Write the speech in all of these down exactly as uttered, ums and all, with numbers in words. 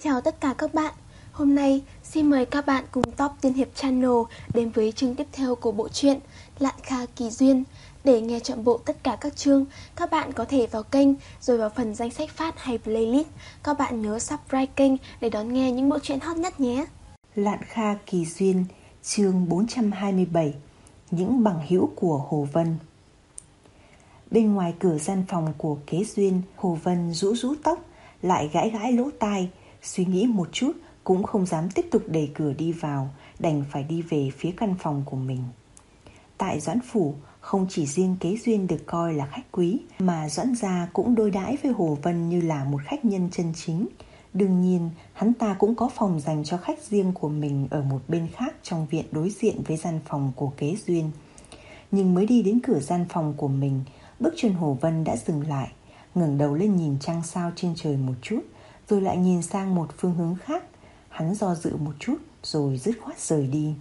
Chào tất cả các bạn. Hôm nay xin mời các bạn cùng Top Tiên Hiệp Channel đến với chương tiếp theo của bộ truyện Lạn Kha Kỳ Duyên. Để nghe trọn bộ tất cả các chương, các bạn có thể vào kênh rồi vào phần danh sách phát hay playlist. Các bạn nhớ subscribe kênh để đón nghe những bộ truyện hot nhất nhé. Lạn Kha Kỳ Duyên, chương bốn trăm hai mươi bảy. Những bằng hữu của Hồ Vân. Bên ngoài cửa gian phòng của Kế Duyên, Hồ Vân rũ rũ tóc, lại gãi gãi lỗ tai, suy nghĩ một chút cũng không dám tiếp tục đẩy cửa đi vào, đành phải đi về phía căn phòng của mình. Tại Doãn phủ, không chỉ riêng Kế Duyên được coi là khách quý, mà Doãn gia cũng đối đãi với Hồ Vân như là một khách nhân chân chính. Đương nhiên, hắn ta cũng có phòng dành cho khách riêng của mình ở một bên khác trong viện đối diện với gian phòng của Kế Duyên. Nhưng mới đi đến cửa gian phòng của mình, bước chân Hồ Vân đã dừng lại, ngẩng đầu lên nhìn trăng sao trên trời một chút, rồi lại nhìn sang một phương hướng khác. Hắn do dự một chút rồi dứt khoát rời đi.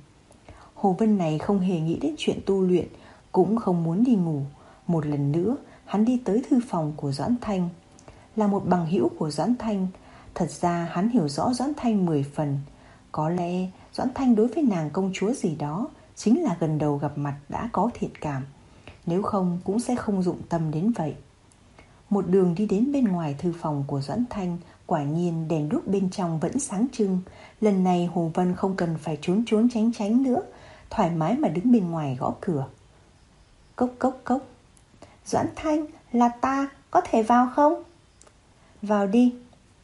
Hồ Vân này không hề nghĩ đến chuyện tu luyện, cũng không muốn đi ngủ. Một lần nữa, hắn đi tới thư phòng của Doãn Thanh. Là một bằng hữu của Doãn Thanh, thật ra hắn hiểu rõ Doãn Thanh mười phần. Có lẽ Doãn Thanh đối với nàng công chúa gì đó chính là gần đầu gặp mặt đã có thiện cảm, nếu không cũng sẽ không dụng tâm đến vậy. Một đường đi đến bên ngoài thư phòng của Doãn Thanh, quả nhiên đèn đuốc bên trong vẫn sáng trưng. Lần này Hồ Vân không cần phải trốn trốn tránh tránh nữa, thoải mái mà đứng bên ngoài gõ cửa. Cốc cốc cốc. Doãn Thanh, là ta, có thể vào không? Vào đi.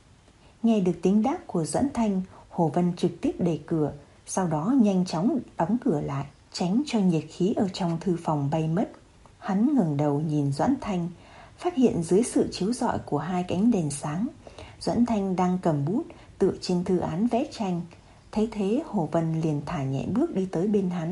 Nghe được tiếng đáp của Doãn Thanh, Hồ Vân trực tiếp đẩy cửa, sau đó nhanh chóng đóng cửa lại, tránh cho nhiệt khí ở trong thư phòng bay mất. Hắn ngẩng đầu nhìn Doãn Thanh, phát hiện dưới sự chiếu rọi của hai cánh đèn sáng, Doãn Thanh đang cầm bút tựa trên thư án vẽ tranh. Thấy thế, Hồ Vân liền thả nhẹ bước đi tới bên hắn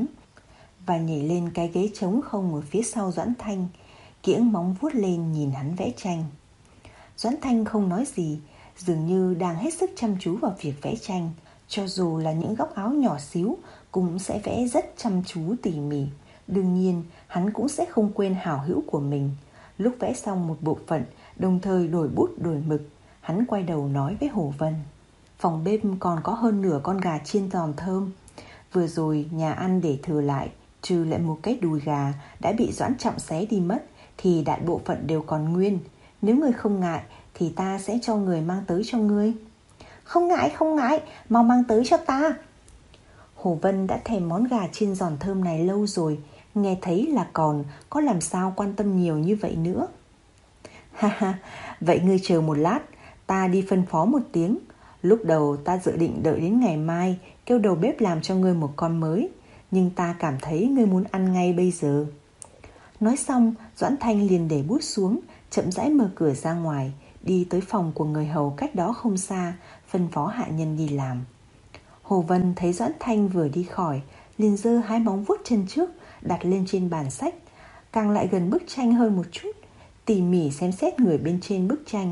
và nhảy lên cái ghế trống không ở phía sau Doãn Thanh, kiễng móng vuốt lên nhìn hắn vẽ tranh. Doãn Thanh không nói gì, dường như đang hết sức chăm chú vào việc vẽ tranh. Cho dù là những góc áo nhỏ xíu cũng sẽ vẽ rất chăm chú tỉ mỉ. Đương nhiên, hắn cũng sẽ không quên hảo hữu của mình. Lúc vẽ xong một bộ phận, đồng thời đổi bút đổi mực, hắn quay đầu nói với Hồ Vân: Phòng bếp còn có hơn nửa con gà chiên giòn thơm. Vừa rồi nhà ăn để thừa lại, trừ lại một cái đùi gà đã bị Doãn Trọng xé đi mất, thì đại bộ phận đều còn nguyên. Nếu người không ngại thì ta sẽ cho người mang tới cho ngươi. Không ngại, không ngại, mau mang tới cho ta. Hồ Vân đã thèm món gà chiên giòn thơm này lâu rồi, nghe thấy là còn, có làm sao quan tâm nhiều như vậy nữa. Ha ha, vậy ngươi chờ một lát, ta đi phân phó một tiếng. Lúc đầu ta dự định đợi đến ngày mai kêu đầu bếp làm cho ngươi một con mới, nhưng ta cảm thấy ngươi muốn ăn ngay bây giờ. Nói xong, Doãn Thanh liền để bút xuống, chậm rãi mở cửa ra ngoài, đi tới phòng của người hầu cách đó không xa, phân phó hạ nhân đi làm. Hồ Vân thấy Doãn Thanh vừa đi khỏi, liền giơ hai móng vuốt chân trước đặt lên trên bàn sách, càng lại gần bức tranh hơn một chút, tỉ mỉ xem xét người bên trên bức tranh.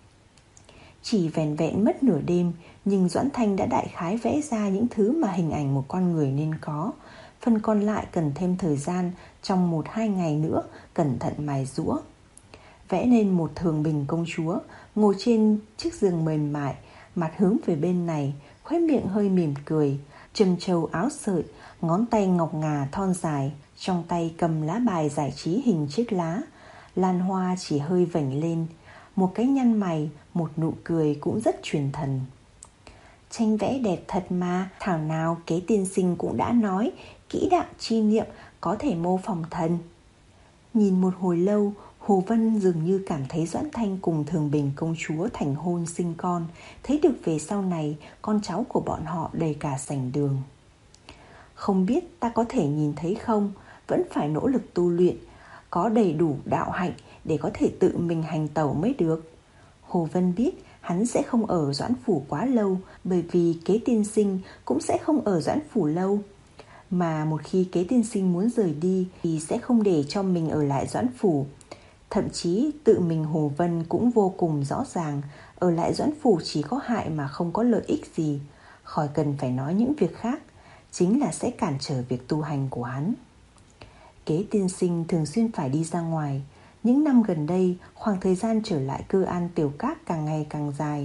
Chỉ vẻn vẹn mất nửa đêm, nhưng Doãn Thanh đã đại khái vẽ ra những thứ mà hình ảnh một con người nên có. Phần còn lại cần thêm thời gian, trong một hai ngày nữa cẩn thận mài giũa. Vẽ nên một thường bình công chúa ngồi trên chiếc giường mềm mại, mặt hướng về bên này, khóe miệng hơi mỉm cười, trầm trầu áo sợi, ngón tay ngọc ngà thon dài, trong tay cầm lá bài giải trí hình chiếc lá. Lan hoa chỉ hơi vểnh lên, một cái nhăn mày, một nụ cười cũng rất truyền thần. Tranh vẽ đẹp thật mà, thảo nào Kế tiên sinh cũng đã nói kỹ đạo chi niệm có thể mô phỏng thần. Nhìn một hồi lâu, Hồ Vân dường như cảm thấy Doãn Thanh cùng Thường Bình công chúa thành hôn sinh con, thấy được về sau này con cháu của bọn họ đầy cả sảnh đường. Không biết ta có thể nhìn thấy không, vẫn phải nỗ lực tu luyện, có đầy đủ đạo hạnh để có thể tự mình hành tẩu mới được. Hồ Vân biết hắn sẽ không ở Doãn phủ quá lâu, bởi vì Kế tiên sinh cũng sẽ không ở Doãn phủ lâu. Mà một khi Kế tiên sinh muốn rời đi thì sẽ không để cho mình ở lại Doãn phủ. Thậm chí tự mình Hồ Vân cũng vô cùng rõ ràng, ở lại Doãn phủ chỉ có hại mà không có lợi ích gì. Khỏi cần phải nói những việc khác, chính là sẽ cản trở việc tu hành của hắn. Kế tiên sinh thường xuyên phải đi ra ngoài. Những năm gần đây, khoảng thời gian trở lại Cư An Tiểu Các càng ngày càng dài.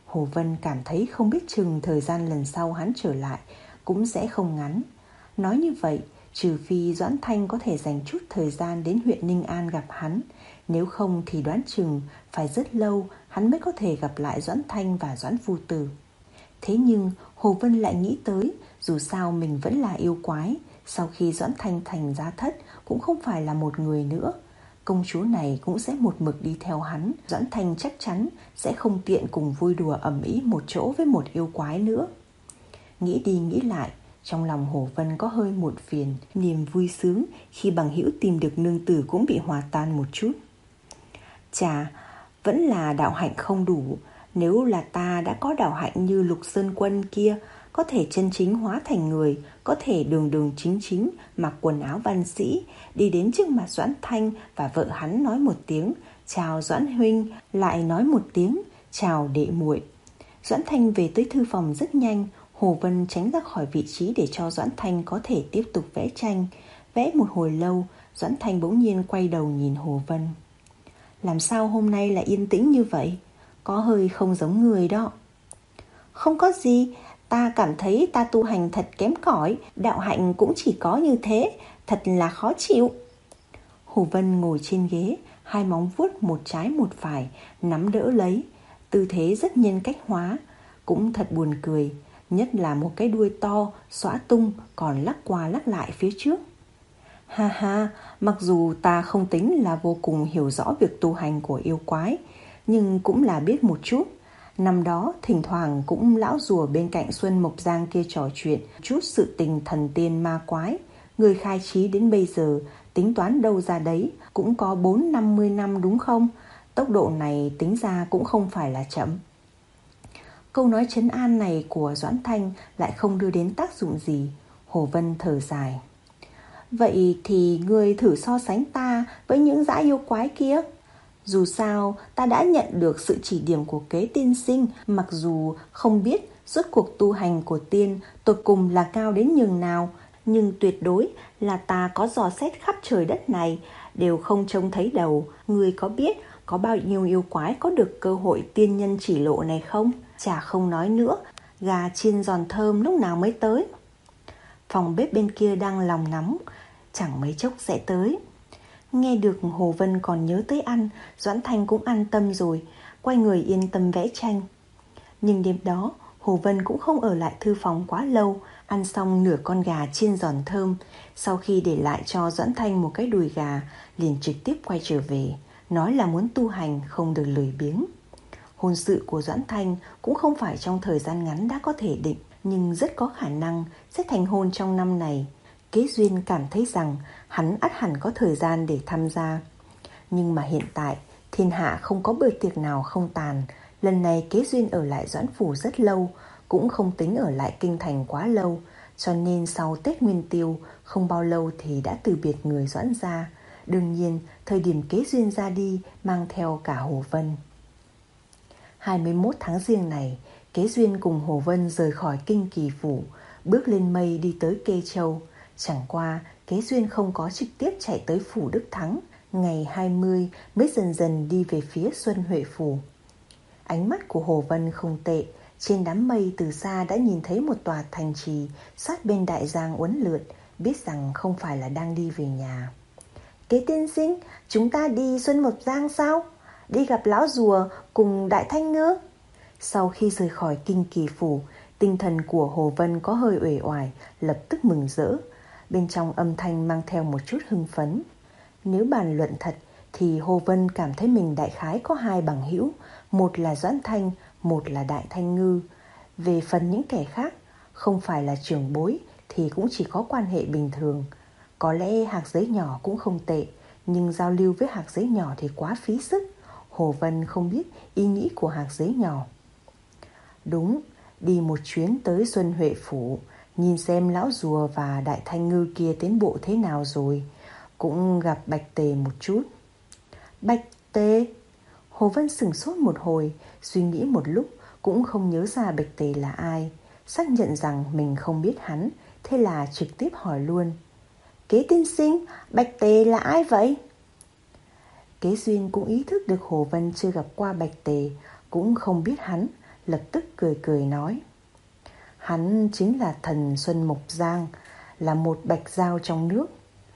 Hồ Vân cảm thấy không biết chừng thời gian lần sau hắn trở lại cũng sẽ không ngắn. Nói như vậy, trừ phi Doãn Thanh có thể dành chút thời gian đến huyện Ninh An gặp hắn, nếu không thì đoán chừng phải rất lâu hắn mới có thể gặp lại Doãn Thanh và Doãn Phu Tử. Thế nhưng Hồ Vân lại nghĩ tới, dù sao mình vẫn là yêu quái, sau khi Doãn Thanh thành giá thất cũng không phải là một người nữa. Công chúa này cũng sẽ một mực đi theo hắn, Doãn Thanh chắc chắn sẽ không tiện cùng vui đùa ầm ĩ một chỗ với một yêu quái nữa. Nghĩ đi nghĩ lại, trong lòng Hồ Vân có hơi muộn phiền, niềm vui sướng khi bằng hữu tìm được nương tử cũng bị hòa tan một chút. Chà, vẫn là đạo hạnh không đủ. Nếu là ta đã có đạo hạnh như Lục Sơn Quân kia, có thể chân chính hóa thành người, có thể đường đường chính chính mặc quần áo văn sĩ, đi đến trước mặt Doãn Thanh và vợ hắn nói một tiếng chào Doãn huynh, lại nói một tiếng chào đệ muội. Doãn Thanh về tới thư phòng rất nhanh. Hồ Vân tránh ra khỏi vị trí để cho Doãn Thanh có thể tiếp tục vẽ tranh. Vẽ một hồi lâu, Doãn Thanh bỗng nhiên quay đầu nhìn Hồ Vân. Làm sao hôm nay lại yên tĩnh như vậy? Có hơi không giống người đó. Không có gì, ta cảm thấy ta tu hành thật kém cỏi, đạo hạnh cũng chỉ có như thế, thật là khó chịu. Hồ Vân ngồi trên ghế, hai móng vuốt một trái một phải, nắm đỡ lấy, tư thế rất nhân cách hóa, cũng thật buồn cười, nhất là một cái đuôi to, xõa tung còn lắc qua lắc lại phía trước. Ha ha, mặc dù ta không tính là vô cùng hiểu rõ việc tu hành của yêu quái, nhưng cũng là biết một chút. Năm đó thỉnh thoảng cũng lão rùa bên cạnh Xuân Mộc Giang kia trò chuyện chút sự tình thần tiên ma quái. Người khai trí đến bây giờ, tính toán đâu ra đấy, cũng có bốn năm mươi năm đúng không? Tốc độ này tính ra cũng không phải là chậm. Câu nói trấn an này của Doãn Thanh lại không đưa đến tác dụng gì. Hồ Vân thở dài. Vậy thì ngươi thử so sánh ta với những dã yêu quái kia. Dù sao ta đã nhận được sự chỉ điểm của Kế tiên sinh, mặc dù không biết rốt cuộc tu hành của tiên tột cùng là cao đến nhường nào, nhưng tuyệt đối là ta có dò xét khắp trời đất này đều không trông thấy đầu. Ngươi có biết có bao nhiêu yêu quái có được cơ hội tiên nhân chỉ lộ này không? Chả không nói nữa, gà chiên giòn thơm lúc nào mới tới? Phòng bếp bên kia đang lòng nóng, chẳng mấy chốc sẽ tới. Nghe được Hồ Vân còn nhớ tới ăn, Doãn Thanh cũng an tâm rồi, quay người yên tâm vẽ tranh. Nhưng đêm đó Hồ Vân cũng không ở lại thư phòng quá lâu. Ăn xong nửa con gà chiên giòn thơm, sau khi để lại cho Doãn Thanh một cái đùi gà, liền trực tiếp quay trở về, nói là muốn tu hành không được lười biếng. Hôn sự của Doãn Thanh cũng không phải trong thời gian ngắn đã có thể định, nhưng rất có khả năng sẽ thành hôn trong năm này. Kế Duyên cảm thấy rằng hắn ắt hẳn có thời gian để tham gia. Nhưng mà hiện tại thiên hạ không có bữa tiệc nào không tàn. Lần này Kế Duyên ở lại Doãn phủ rất lâu, cũng không tính ở lại kinh thành quá lâu, cho nên sau Tết Nguyên Tiêu không bao lâu thì đã từ biệt người Doãn gia. Đương nhiên thời điểm Kế Duyên ra đi mang theo cả Hồ Vân. hai mươi mốt tháng Giêng này, Kế Duyên cùng Hồ Vân rời khỏi Kinh Kỳ phủ, bước lên mây đi tới Kê Châu. Chẳng qua Kế Duyên không có trực tiếp chạy tới phủ Đức Thắng, ngày hai mươi mới dần dần đi về phía Xuân Huệ phủ. Ánh mắt của Hồ Vân không tệ, trên đám mây từ xa đã nhìn thấy một tòa thành trì sát bên đại giang uốn lượn, biết rằng không phải là đang đi về nhà. Kế tiên sinh, chúng ta đi Xuân Mộc Giang sao? Đi gặp lão rùa cùng Đại Thanh Ngư. Sau khi rời khỏi Kinh Kỳ phủ, tinh thần của Hồ Vân có hơi uể oải, lập tức mừng rỡ. Bên trong âm thanh mang theo một chút hưng phấn. Nếu bàn luận thật thì Hồ Vân cảm thấy mình đại khái có hai bằng hữu, một là Doãn Thanh, một là Đại Thanh Ngư. Về phần những kẻ khác, không phải là trưởng bối thì cũng chỉ có quan hệ bình thường. Có lẽ hạc giấy nhỏ cũng không tệ, nhưng giao lưu với hạc giấy nhỏ thì quá phí sức. Hồ Vân không biết ý nghĩ của hạc giấy nhỏ. Đúng, đi một chuyến tới Xuân Huệ phủ, nhìn xem lão rùa và Đại Thanh Ngư kia tiến bộ thế nào rồi. Cũng gặp Bạch Tề một chút. Bạch Tề? Hồ Vân sửng sốt một hồi, suy nghĩ một lúc cũng không nhớ ra Bạch Tề là ai. Xác nhận rằng mình không biết hắn, thế là trực tiếp hỏi luôn. Kế tiên sinh, Bạch Tề là ai vậy? Kế Duyên cũng ý thức được Hồ Vân chưa gặp qua Bạch Tề, cũng không biết hắn, lập tức cười cười nói: Hắn chính là thần Xuân Mộc Giang, là một bạch dao trong nước.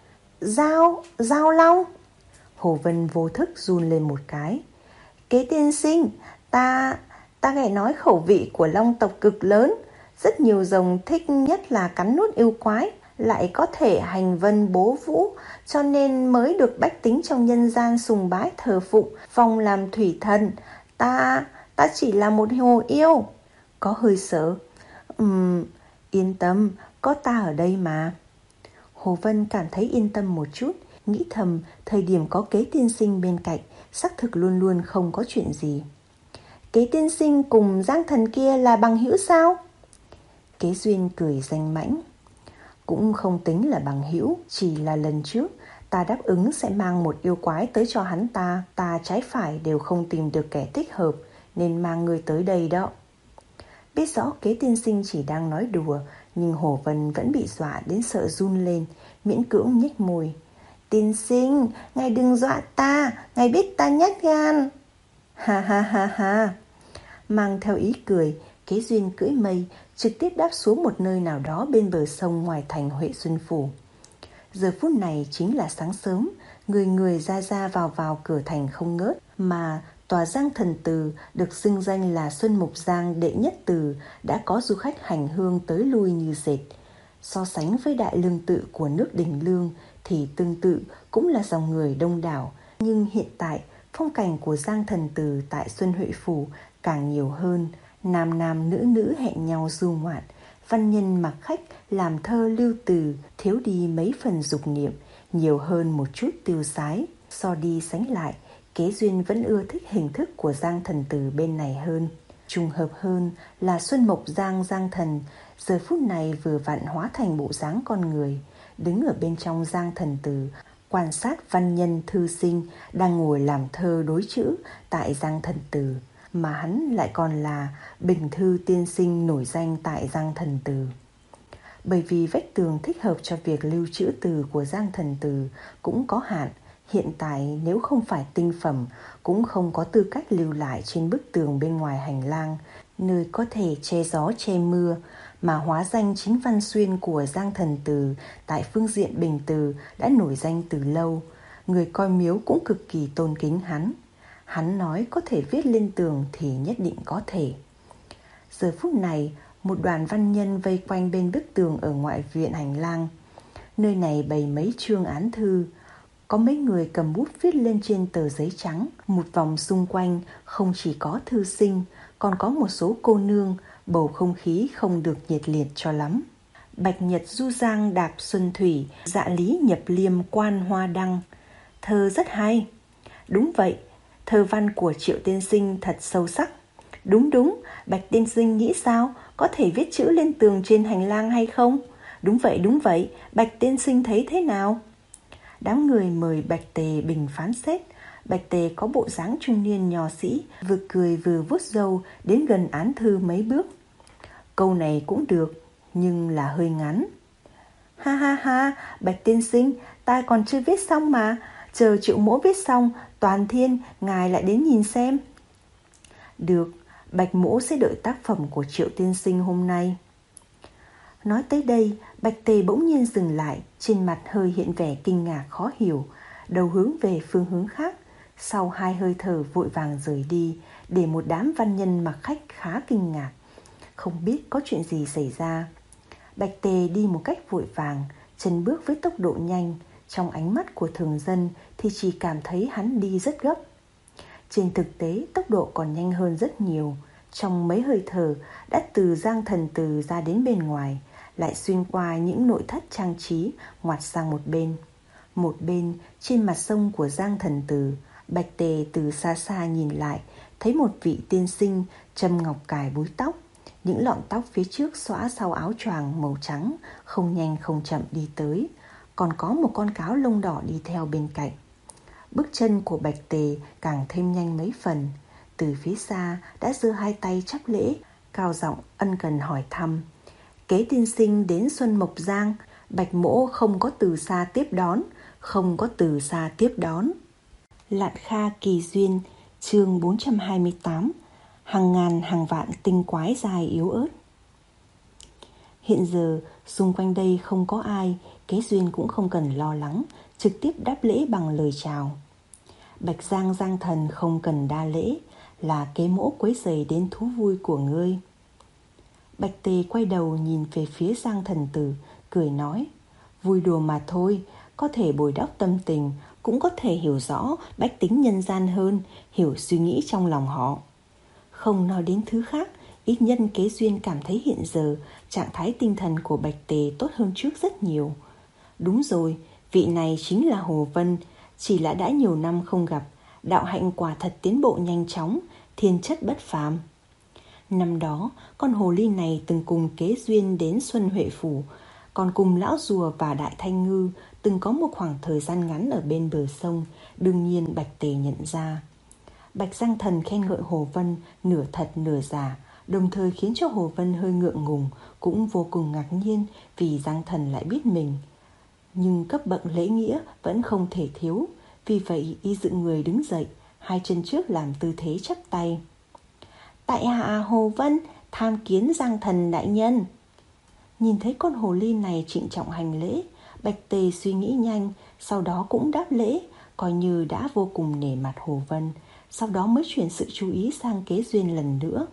Dao, dao long. Hồ Vân vô thức run lên một cái. Kế tiên sinh, ta, ta nghe nói khẩu vị của long tộc cực lớn. Rất nhiều rồng thích nhất là cắn nuốt yêu quái, lại có thể hành vân bố vũ, cho nên mới được bách tính trong nhân gian sùng bái thờ phụng, phong làm thủy thần. Ta, ta chỉ là một hồ yêu. Có hơi sợ. Ừm, yên tâm, có ta ở đây mà. Hồ Vân cảm thấy yên tâm một chút, nghĩ thầm thời điểm có Kế tiên sinh bên cạnh, xác thực luôn luôn không có chuyện gì. Kế tiên sinh cùng Giang thần kia là bằng hữu sao? Kế Duyên cười danh mãnh. Cũng không tính là bằng hữu, chỉ là lần trước ta đáp ứng sẽ mang một yêu quái tới cho hắn ta. Ta trái phải đều không tìm được kẻ thích hợp, nên mang người tới đây đó. Biết rõ Kế tiên sinh chỉ đang nói đùa, nhưng Hồ Vân vẫn bị dọa đến sợ run lên, miễn cưỡng nhếch môi. Tiên sinh, ngài đừng dọa ta, ngài biết ta nhát gan. Ha ha ha ha. Mang theo ý cười, Kế Duyên cưỡi mây trực tiếp đáp xuống một nơi nào đó bên bờ sông ngoài thành Huệ Xuân Phủ. Giờ phút này chính là sáng sớm, người người ra ra vào vào cửa thành không ngớt, mà tòa Giang Thần Từ được xưng danh là Xuân Mộc Giang đệ nhất từ đã có du khách hành hương tới lui như dệt. So sánh với Đại Lương Tự của nước Đình Lương thì tương tự cũng là dòng người đông đảo, nhưng hiện tại phong cảnh của Giang Thần Từ tại Xuân Huệ Phủ càng nhiều hơn. Nam nam nữ nữ hẹn nhau du ngoạn, văn nhân mặc khách làm thơ lưu từ, thiếu đi mấy phần dục niệm, nhiều hơn một chút tiêu sái. So đi sánh lại, Kế Duyên vẫn ưa thích hình thức của Giang Thần Từ bên này hơn. Trùng hợp hơn là Xuân Mộc Giang Giang Thần giờ phút này vừa vặn hóa thành bộ dáng con người, đứng ở bên trong Giang Thần Từ, quan sát văn nhân thư sinh đang ngồi làm thơ đối chữ tại Giang Thần Từ, mà hắn lại còn là bình thư tiên sinh nổi danh tại Giang Thần Từ. Bởi vì vách tường thích hợp cho việc lưu trữ từ của Giang Thần Từ cũng có hạn, hiện tại nếu không phải tinh phẩm cũng không có tư cách lưu lại trên bức tường bên ngoài hành lang, nơi có thể che gió che mưa, mà hóa danh chính văn xuyên của Giang Thần Từ tại phương diện bình từ đã nổi danh từ lâu. Người coi miếu cũng cực kỳ tôn kính hắn. Hắn nói có thể viết lên tường thì nhất định có thể. Giờ phút này, một đoàn văn nhân vây quanh bên bức tường ở ngoại viện hành lang. Nơi này bày mấy chương án thư. Có mấy người cầm bút viết lên trên tờ giấy trắng. Một vòng xung quanh không chỉ có thư sinh, còn có một số cô nương. Bầu không khí không được nhiệt liệt cho lắm. Bạch nhật du giang đạp xuân thủy, dạ lý nhập liêm quan hoa đăng. Thơ rất hay. Đúng vậy, thơ văn của Triệu tiên sinh thật sâu sắc. Đúng đúng, Bạch tiên sinh nghĩ sao? Có thể viết chữ lên tường trên hành lang hay không? Đúng vậy, đúng vậy, Bạch tiên sinh thấy thế nào? Đám người mời Bạch Tề bình phán xét. Bạch Tề có bộ dáng trung niên nho sĩ, vừa cười vừa vuốt râu đến gần án thư mấy bước. Câu này cũng được, nhưng là hơi ngắn. Ha ha ha, Bạch tiên sinh, ta còn chưa viết xong mà. Chờ Triệu mỗ viết xong, toàn thiên, ngài lại đến nhìn xem. Được, Bạch mỗ sẽ đợi tác phẩm của Triệu tiên sinh hôm nay. Nói tới đây, Bạch Tề bỗng nhiên dừng lại, trên mặt hơi hiện vẻ kinh ngạc khó hiểu, đầu hướng về phương hướng khác. Sau hai hơi thở vội vàng rời đi, để một đám văn nhân mặc khách khá kinh ngạc, không biết có chuyện gì xảy ra. Bạch Tề đi một cách vội vàng, chân bước với tốc độ nhanh. Trong ánh mắt của thường dân thì chỉ cảm thấy hắn đi rất gấp. Trên thực tế tốc độ còn nhanh hơn rất nhiều. Trong mấy hơi thở đã từ Giang Thần Từ ra đến bên ngoài, lại xuyên qua những nội thất trang trí, ngoặt sang một bên. Một bên, trên mặt sông của Giang Thần Từ, Bạch Tề từ xa xa nhìn lại, thấy một vị tiên sinh châm ngọc cài búi tóc. Những lọn tóc phía trước xõa sau áo choàng màu trắng, không nhanh không chậm đi tới. Còn có một con cáo lông đỏ đi theo bên cạnh. Bước chân của Bạch Tề càng thêm nhanh mấy phần. Từ phía xa đã giơ hai tay chắp lễ, cao giọng ân cần hỏi thăm. Kế tiên sinh đến Xuân Mộc Giang, Bạch mỗ không có từ xa tiếp đón, không có từ xa tiếp đón. Lạn Kha Kỳ Duyên, chương bốn trăm hai mươi tám. hàng ngàn hàng vạn tinh quái dài yếu ớt. Hiện giờ xung quanh đây không có ai, Kế Duyên cũng không cần lo lắng, trực tiếp đáp lễ bằng lời chào. Bạch Giang Giang Thần không cần đa lễ, là Kế Mỗ quấy rầy đến thú vui của ngươi. Bạch Tề quay đầu nhìn về phía Giang Thần Tử, cười nói, vui đùa mà thôi, có thể bồi đắp tâm tình, cũng có thể hiểu rõ bách tính nhân gian hơn, hiểu suy nghĩ trong lòng họ. Không nói đến thứ khác, ít nhân Kế Duyên cảm thấy hiện giờ trạng thái tinh thần của Bạch Tề tốt hơn trước rất nhiều. Đúng rồi, vị này chính là Hồ Vân, chỉ là đã nhiều năm không gặp, đạo hạnh quả thật tiến bộ nhanh chóng, thiên chất bất phàm. Năm đó, con hồ ly này từng cùng Kế Duyên đến Xuân Huệ Phủ, còn cùng Lão Rùa và Đại Thanh Ngư từng có một khoảng thời gian ngắn ở bên bờ sông, đương nhiên Bạch Tề nhận ra. Bạch Giang Thần khen ngợi Hồ Vân nửa thật nửa giả, đồng thời khiến cho Hồ Vân hơi ngượng ngùng, cũng vô cùng ngạc nhiên vì Giang Thần lại biết mình. Nhưng cấp bậc lễ nghĩa vẫn không thể thiếu, vì vậy y dựng người đứng dậy, hai chân trước làm tư thế chắp tay. Tại hạ Hồ Vân tham kiến Giang Thần đại nhân. Nhìn thấy con hồ ly này trịnh trọng hành lễ, Bạch Tề suy nghĩ nhanh, sau đó cũng đáp lễ, coi như đã vô cùng nể mặt Hồ Vân, sau đó mới chuyển sự chú ý sang Kế Duyên lần nữa.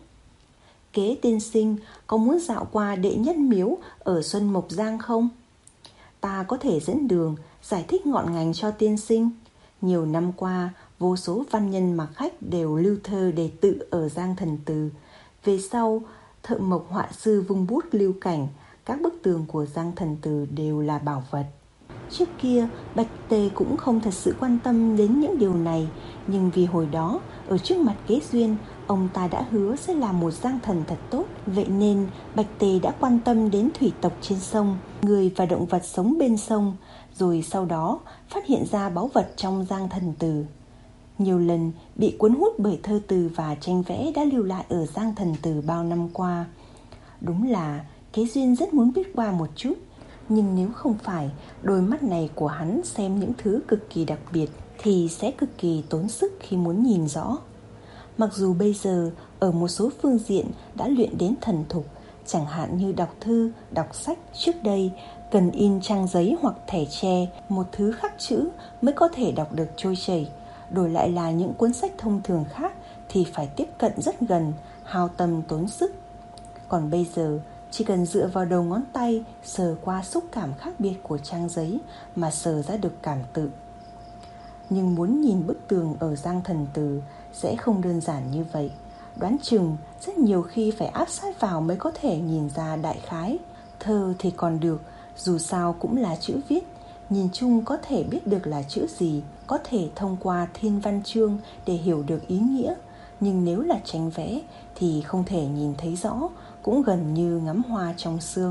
Kế tiên sinh có muốn dạo qua đệ nhất miếu ở Xuân Mộc Giang không? Ta có thể dẫn đường, giải thích ngọn ngành cho tiên sinh. Nhiều năm qua, vô số văn nhân mặc khách đều lưu thơ đề tự ở Giang Thần Từ. Về sau, thợ mộc họa sư vung bút lưu cảnh, các bức tường của Giang Thần Từ đều là bảo vật. Trước kia, Bạch Tề cũng không thật sự quan tâm đến những điều này, nhưng vì hồi đó, ở trước mặt Kế Duyên, ông ta đã hứa sẽ làm một Giang Thần thật tốt. Vậy nên, Bạch Tề đã quan tâm đến thủy tộc trên sông, người và động vật sống bên sông, rồi sau đó phát hiện ra báu vật trong Giang Thần Từ. Nhiều lần bị cuốn hút bởi thơ từ và tranh vẽ đã lưu lại ở Giang Thần Từ bao năm qua. Đúng là Kế Duyên rất muốn biết qua một chút, nhưng nếu không phải đôi mắt này của hắn xem những thứ cực kỳ đặc biệt thì sẽ cực kỳ tốn sức khi muốn nhìn rõ. Mặc dù bây giờ ở một số phương diện đã luyện đến thần thục, chẳng hạn như đọc thư, đọc sách, trước đây cần in trang giấy hoặc thẻ tre, một thứ khắc chữ mới có thể đọc được trôi chảy. Đổi lại là những cuốn sách thông thường khác thì phải tiếp cận rất gần, hao tâm tốn sức. Còn bây giờ chỉ cần dựa vào đầu ngón tay sờ qua xúc cảm khác biệt của trang giấy mà sờ ra được cảm tự. Nhưng muốn nhìn bức tường ở Giang Thần Từ sẽ không đơn giản như vậy. Đoán chừng rất nhiều khi phải áp sát vào mới có thể nhìn ra đại khái. Thơ thì còn được, dù sao cũng là chữ viết, nhìn chung có thể biết được là chữ gì, có thể thông qua thiên văn chương để hiểu được ý nghĩa. Nhưng nếu là tranh vẽ thì không thể nhìn thấy rõ, cũng gần như ngắm hoa trong sương.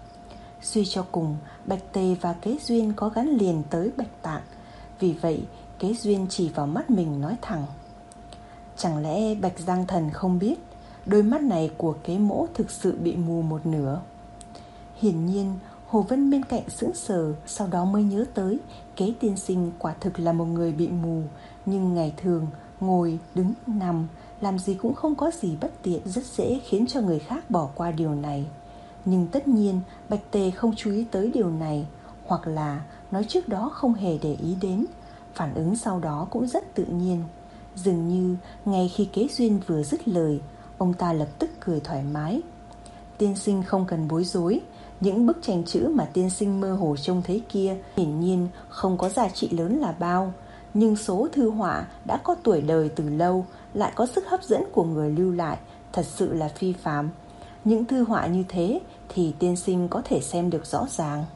Suy cho cùng, Bạch Tề và Kế Duyên có gắn liền tới Bạch Tạng. Vì vậy, Kế Duyên chỉ vào mắt mình nói thẳng. Chẳng lẽ Bạch Giang Thần không biết đôi mắt này của Kế Mỗ thực sự bị mù một nửa? Hiển nhiên, Hồ Vân bên cạnh sững sờ, sau đó mới nhớ tới Kế tiên sinh quả thực là một người bị mù, nhưng ngày thường ngồi, đứng, nằm làm gì cũng không có gì bất tiện, rất dễ khiến cho người khác bỏ qua điều này. Nhưng tất nhiên Bạch Tề không chú ý tới điều này, hoặc là nói trước đó không hề để ý đến. Phản ứng sau đó cũng rất tự nhiên. Dường như ngay khi Kế Duyên vừa dứt lời, ông ta lập tức cười thoải mái. Tiên sinh không cần bối rối, những bức tranh chữ mà tiên sinh mơ hồ trông thấy kia hiển nhiên không có giá trị lớn là bao. Nhưng số thư họa đã có tuổi đời từ lâu, lại có sức hấp dẫn của người lưu lại, thật sự là phi phàm. Những thư họa như thế thì tiên sinh có thể xem được rõ ràng.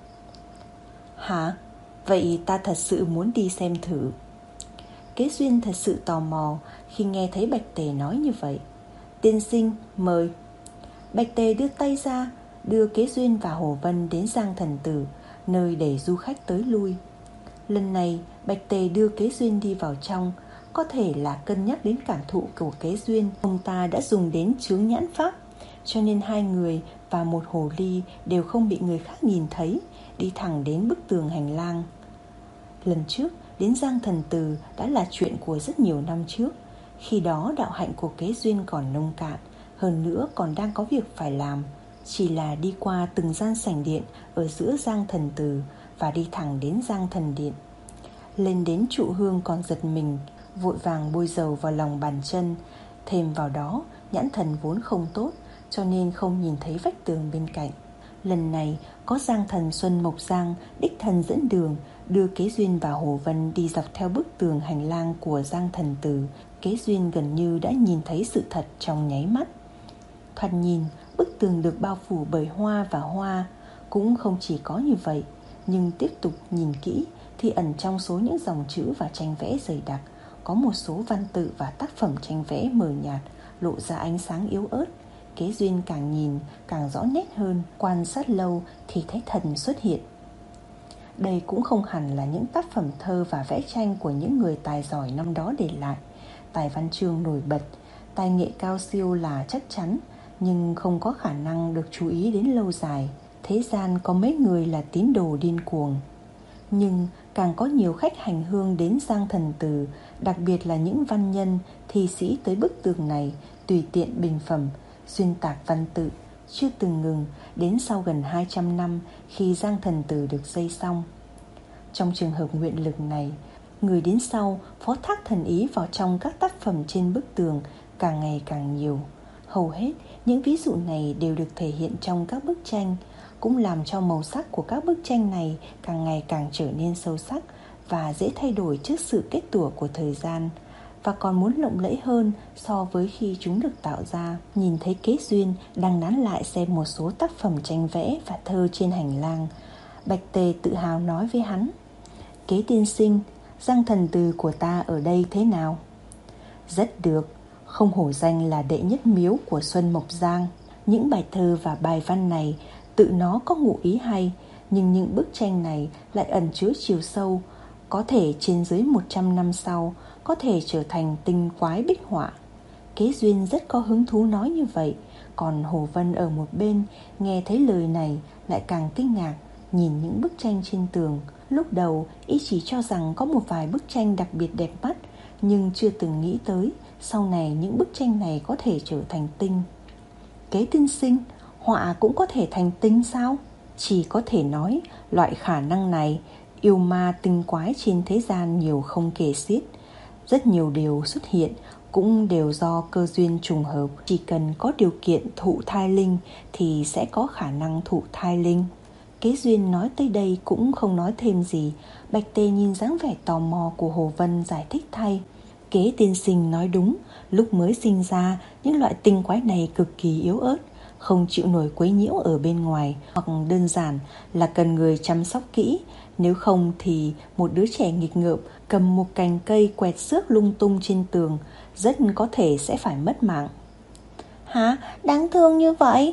Hả? Vậy ta thật sự muốn đi xem thử. Kế Duyên thật sự tò mò khi nghe thấy Bạch Tề nói như vậy. Tiên sinh, mời. Bạch Tề đưa tay ra, đưa Kế Duyên và Hồ Vân đến Giang Thần Tử, nơi để du khách tới lui. Lần này Bạch Tề đưa Kế Duyên đi vào trong, có thể là cân nhắc đến cảm thụ của Kế Duyên. Ông ta đã dùng đến chướng nhãn pháp, cho nên hai người và một hồ ly đều không bị người khác nhìn thấy, đi thẳng đến bức tường hành lang. Lần trước đến Giang Thần Từ đã là chuyện của rất nhiều năm trước. Khi đó đạo hạnh của Kế Duyên còn nông cạn, hơn nữa còn đang có việc phải làm. Chỉ là đi qua từng gian sảnh điện ở giữa Giang Thần Từ và đi thẳng đến Giang Thần Điện. Lên đến trụ hương còn giật mình, vội vàng bôi dầu vào lòng bàn chân. Thêm vào đó, nhãn thần vốn không tốt, cho nên không nhìn thấy vách tường bên cạnh. Lần này có Giang Thần Xuân Mộc Giang đích thần dẫn đường, đưa Kế Duyên và Hồ Vân đi dọc theo bức tường hành lang của Giang Thần Từ. Kế Duyên gần như đã nhìn thấy sự thật trong nháy mắt. Thoạt nhìn, bức tường được bao phủ bởi hoa và hoa. Cũng không chỉ có như vậy, nhưng tiếp tục nhìn kỹ thì ẩn trong số những dòng chữ và tranh vẽ dày đặc có một số văn tự và tác phẩm tranh vẽ mờ nhạt, lộ ra ánh sáng yếu ớt. Kế Duyên càng nhìn càng rõ nét hơn, quan sát lâu thì thấy thần xuất hiện. Đây cũng không hẳn là những tác phẩm thơ và vẽ tranh của những người tài giỏi năm đó để lại. Tài văn chương nổi bật, tài nghệ cao siêu là chắc chắn, nhưng không có khả năng được chú ý đến lâu dài. Thế gian có mấy người là tín đồ điên cuồng. Nhưng càng có nhiều khách hành hương đến Giang Thần Từ, đặc biệt là những văn nhân, thi sĩ tới bức tường này tùy tiện bình phẩm, xuyên tạc văn tự, chưa từng ngừng đến sau gần hai trăm năm khi Giang Thần Từ được xây xong. Trong trường hợp nguyện lực này, người đến sau phó thác thần ý vào trong các tác phẩm trên bức tường càng ngày càng nhiều. Hầu hết những ví dụ này đều được thể hiện trong các bức tranh, cũng làm cho màu sắc của các bức tranh này càng ngày càng trở nên sâu sắc và dễ thay đổi trước sự kết tủa của thời gian, và còn muốn lộng lẫy hơn so với khi chúng được tạo ra. Nhìn thấy Kế Duyên đang nán lại xem một số tác phẩm tranh vẽ và thơ trên hành lang, Bạch Tề tự hào nói với hắn: Kế tiên sinh, Giang Thần Từ của ta ở đây thế nào? Rất được, không hổ danh là đệ nhất miếu của Xuân Mộc Giang. Những bài thơ và bài văn này tự nó có ngụ ý hay, nhưng những bức tranh này lại ẩn chứa chiều sâu, có thể trên dưới một trăm năm sau có thể trở thành tinh quái bích họa. Kế Duyên rất có hứng thú nói như vậy, còn Hồ Vân ở một bên nghe thấy lời này lại càng kinh ngạc, nhìn những bức tranh trên tường. Lúc đầu y chỉ cho rằng có một vài bức tranh đặc biệt đẹp mắt, nhưng chưa từng nghĩ tới sau này những bức tranh này có thể trở thành tinh. Kế tiên sinh, họa cũng có thể thành tinh sao? Chỉ có thể nói loại khả năng này, yêu ma tinh quái trên thế gian nhiều không kể xiết. Rất nhiều điều xuất hiện cũng đều do cơ duyên trùng hợp. Chỉ cần có điều kiện thụ thai linh thì sẽ có khả năng thụ thai linh. Kế Duyên nói tới đây cũng không nói thêm gì. Bạch Tê nhìn dáng vẻ tò mò của Hồ Vân giải thích thay: Kế tiên sinh nói đúng, lúc mới sinh ra những loại tinh quái này cực kỳ yếu ớt, không chịu nổi quấy nhiễu ở bên ngoài, hoặc đơn giản là cần người chăm sóc kỹ. Nếu không thì một đứa trẻ nghịch ngợm cầm một cành cây quẹt xước lung tung trên tường, rất có thể sẽ phải mất mạng. Hả? Đáng thương như vậy?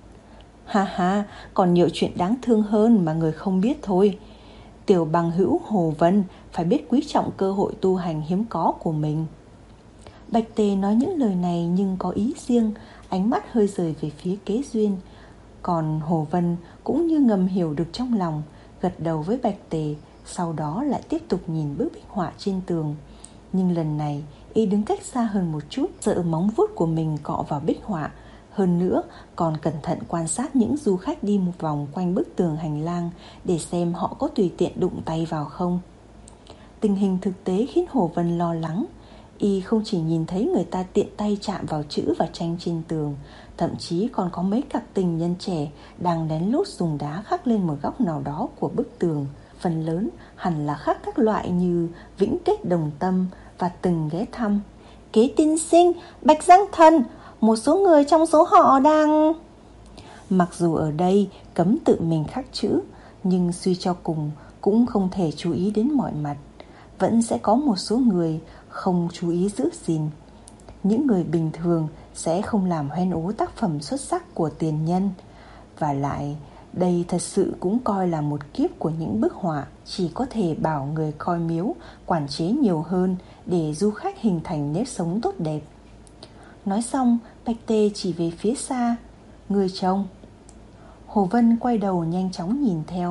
Ha ha, còn nhiều chuyện đáng thương hơn mà người không biết thôi. Tiểu bằng hữu Hồ Vân phải biết quý trọng cơ hội tu hành hiếm có của mình. Bạch Tề nói những lời này nhưng có ý riêng, ánh mắt hơi rời về phía Kế Duyên. Còn Hồ Vân cũng như ngầm hiểu được trong lòng, gật đầu với Bạch Tề, sau đó lại tiếp tục nhìn bức bích họa trên tường. Nhưng lần này y đứng cách xa hơn một chút, sợ móng vuốt của mình cọ vào bích họa. Hơn nữa còn cẩn thận quan sát những du khách đi một vòng quanh bức tường hành lang để xem họ có tùy tiện đụng tay vào không. Tình hình thực tế khiến Hồ Vân lo lắng. Y không chỉ nhìn thấy người ta tiện tay chạm vào chữ và tranh trên tường, thậm chí còn có mấy cặp tình nhân trẻ đang lén lút dùng đá khắc lên một góc nào đó của bức tường. Phần lớn hẳn là khắc các loại như vĩnh kết đồng tâm và từng ghé thăm. Kế tiên sinh, Bạch Giang Thần, một số người trong số họ đang... Mặc dù ở đây cấm tự mình khắc chữ, nhưng suy cho cùng cũng không thể chú ý đến mọi mặt. Vẫn sẽ có một số người không chú ý giữ gìn. Những người bình thường sẽ không làm hoen ố tác phẩm xuất sắc của tiền nhân. Và lại, đây thật sự cũng coi là một kiếp của những bức họa. Chỉ có thể bảo người coi miếu quản chế nhiều hơn để du khách hình thành nếp sống tốt đẹp. Nói xong, Bạch Tê chỉ về phía xa: Người chồng. Hồ Vân quay đầu nhanh chóng nhìn theo.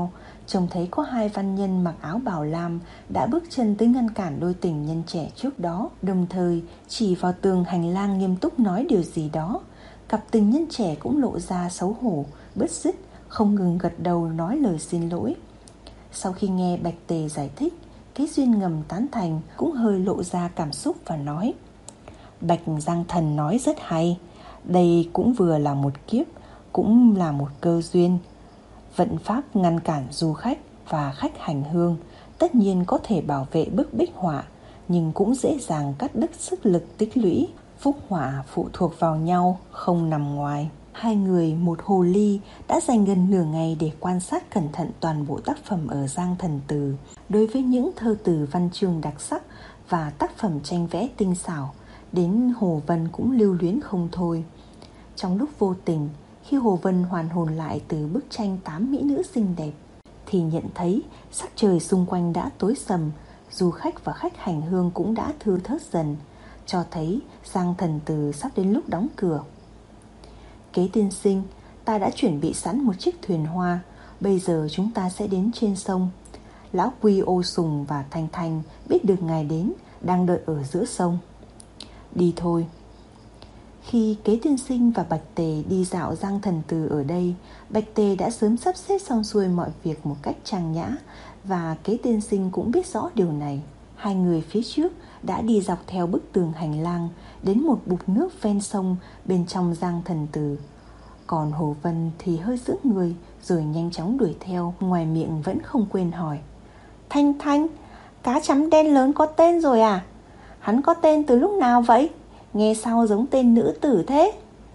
trông thấy có hai văn nhân mặc áo bào lam đã bước chân tới ngăn cản đôi tình nhân trẻ trước đó, đồng thời chỉ vào tường hành lang nghiêm túc nói điều gì đó. Cặp tình nhân trẻ cũng lộ ra xấu hổ, bứt rứt, không ngừng gật đầu nói lời xin lỗi. Sau khi nghe Bạch Tề giải thích, Kế Duyên ngầm tán thành, cũng hơi lộ ra cảm xúc và nói: Bạch Giang Thần nói rất hay. Đây cũng vừa là một kiếp, cũng là một cơ duyên. Vận pháp ngăn cản du khách và khách hành hương tất nhiên có thể bảo vệ bức bích họa, nhưng cũng dễ dàng cắt đứt sức lực tích lũy. Phúc họa phụ thuộc vào nhau, không nằm ngoài. Hai người một hồ ly đã dành gần nửa ngày để quan sát cẩn thận toàn bộ tác phẩm ở Giang Thần Từ. Đối với những thơ từ văn chương đặc sắc và tác phẩm tranh vẽ tinh xảo, đến Hồ Vân cũng lưu luyến không thôi. Trong lúc vô tình, khi Hồ Vân hoàn hồn lại từ bức tranh tám mỹ nữ xinh đẹp, thì nhận thấy sắc trời xung quanh đã tối sầm, du khách và khách hành hương cũng đã thưa thớt dần, cho thấy Giang Thần Từ sắp đến lúc đóng cửa. Kế tiên sinh, ta đã chuẩn bị sẵn một chiếc thuyền hoa, bây giờ chúng ta sẽ đến trên sông. Lão Quy, Ô Sùng và Thanh Thanh biết được ngài đến, đang đợi ở giữa sông. Đi thôi. Khi Kế tiên sinh và Bạch Tề đi dạo Giang Thần Từ ở đây, Bạch Tề đã sớm sắp xếp xong xuôi mọi việc một cách trang nhã, và Kế tiên sinh cũng biết rõ điều này. Hai người phía trước đã đi dọc theo bức tường hành lang đến một bục nước ven sông bên trong Giang Thần Từ. Còn Hồ Vân thì hơi giữ người rồi nhanh chóng đuổi theo, ngoài miệng vẫn không quên hỏi: Thanh Thanh, cá chấm đen lớn có tên rồi à? Hắn có tên từ lúc nào vậy? Nghe sao giống tên nữ tử thế?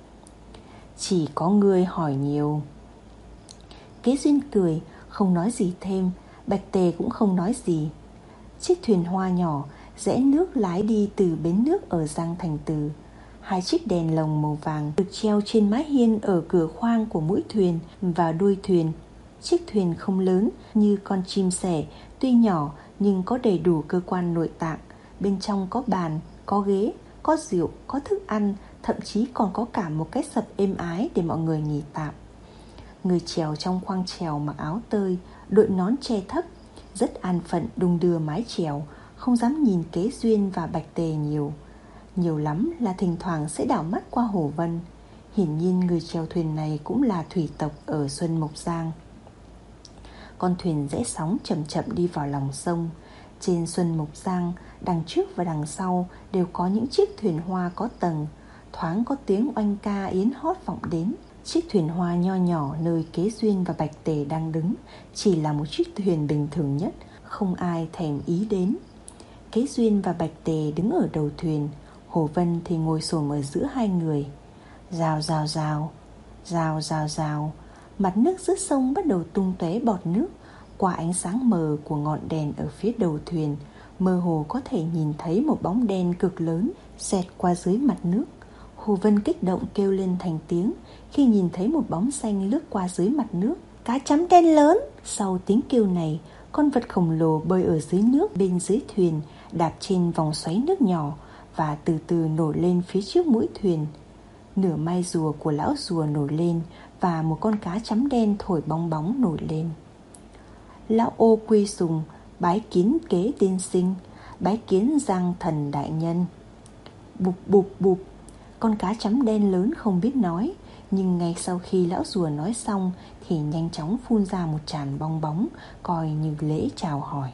Chỉ có người hỏi nhiều. Kế Duyên cười, không nói gì thêm. Bạch Tề cũng không nói gì. Chiếc thuyền hoa nhỏ rẽ nước lái đi từ bến nước ở Giang Thành Từ. Hai chiếc đèn lồng màu vàng được treo trên mái hiên ở cửa khoang của mũi thuyền và đuôi thuyền. Chiếc thuyền không lớn như con chim sẻ, tuy nhỏ nhưng có đầy đủ cơ quan nội tạng. Bên trong có bàn, có ghế, có rượu, có thức ăn, thậm chí còn có cả một cái sập êm ái để mọi người nghỉ tạm. Người chèo trong khoang chèo mặc áo tơi, đội nón che thấp, rất an phận đung đưa mái chèo, không dám nhìn Kế Duyên và Bạch Tề nhiều. Nhiều lắm là thỉnh thoảng sẽ đảo mắt qua Hồ Vân. Hiển nhiên người chèo thuyền này cũng là thủy tộc ở Xuân Mộc Giang. Con thuyền rẽ sóng chậm chậm đi vào lòng sông. Trên Xuân Mộc Giang, đằng trước và đằng sau đều có những chiếc thuyền hoa có tầng. Thoáng có tiếng oanh ca yến hót vọng đến. Chiếc thuyền hoa nho nhỏ nơi Kế Duyên và Bạch Tề đang đứng chỉ là một chiếc thuyền bình thường nhất, không ai thèm ý đến. Kế Duyên và Bạch Tề đứng ở đầu thuyền, Hồ Vân thì ngồi xổm ở giữa hai người. Rào rào rào, rào rào rào, mặt nước giữa sông bắt đầu tung tóe bọt nước. Qua ánh sáng mờ của ngọn đèn ở phía đầu thuyền, mơ hồ có thể nhìn thấy một bóng đen cực lớn xẹt qua dưới mặt nước. Hồ Vân kích động kêu lên thành tiếng khi nhìn thấy một bóng xanh lướt qua dưới mặt nước. Cá chấm đen lớn! Sau tiếng kêu này, con vật khổng lồ bơi ở dưới nước bên dưới thuyền, đạp trên vòng xoáy nước nhỏ và từ từ nổi lên phía trước mũi thuyền. Nửa mai rùa của lão rùa nổi lên và một con cá chấm đen thổi bong bóng nổi lên. Lão Ô Quy Sùng bái kiến Kế tiên sinh, bái kiến Giang Thần đại nhân. Bụp bụp bụp, con cá chấm đen lớn không biết nói, nhưng ngay sau khi lão rùa nói xong thì nhanh chóng phun ra một tràn bong bóng, coi như lễ chào hỏi.